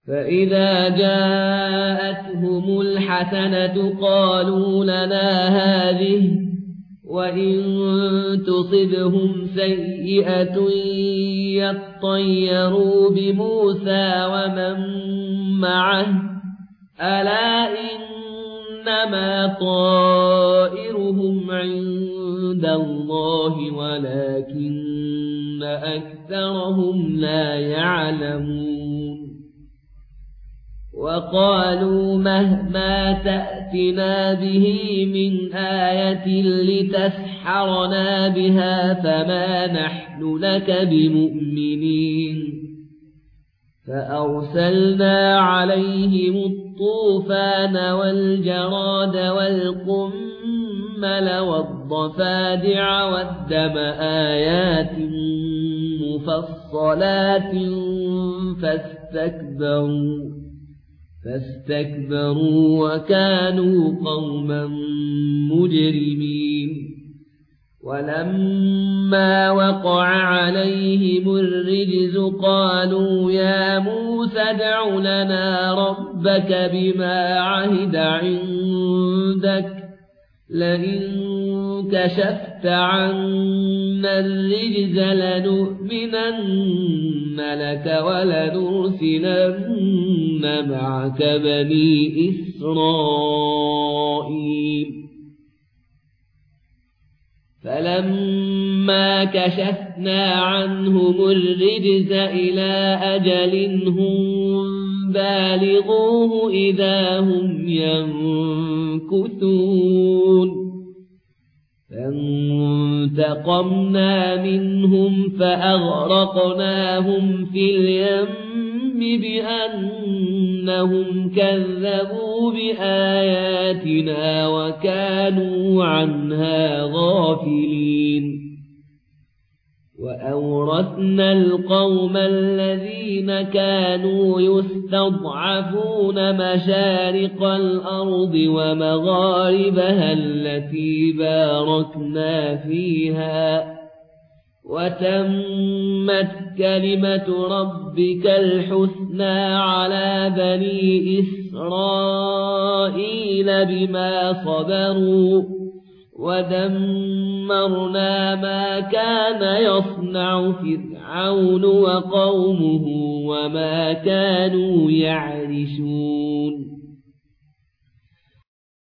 فإذا جاءتهم الحسنة قالوا لنا هذه، وإن تصبهم سيئة يطيروا بموسى ومن معه ألا إنما طائرهم عند الله ولكن أكثرهم لا يعلمون. وقالوا مهما تأتنا به من آية لتسحرنا بها فما نحن لك بمؤمنين. فأرسلنا عليهم الطوفان والجراد والقمل والضفادع والدم آيات مفصلات فاستكبروا وكانوا قوما مجرمين. ولما وقع عليهم الرجز قالوا يا موسى ادع لنا ربك بما عهد عندك لئن كشفت عنا الرجز لنؤمنن لك ولنرسلن معك بني إسرائيل. فلما كشفنا عنهم الرجز إلى أجل هم بالغوه إذا هم ينكثون. فانتقمنا منهم فأغرقناهم في اليم بأنهم كذبوا بآياتنا وكانوا عنها غافلين. وأورثنا القوم الذين كانوا يستضعفون مشارق الأرض ومغاربها التي باركنا فيها وتمت كلمة ربك الحسنى على بني إسرائيل بما صبروا ودمرنا ما كان يصنع فرعون وقومه وما كانوا يعرشون.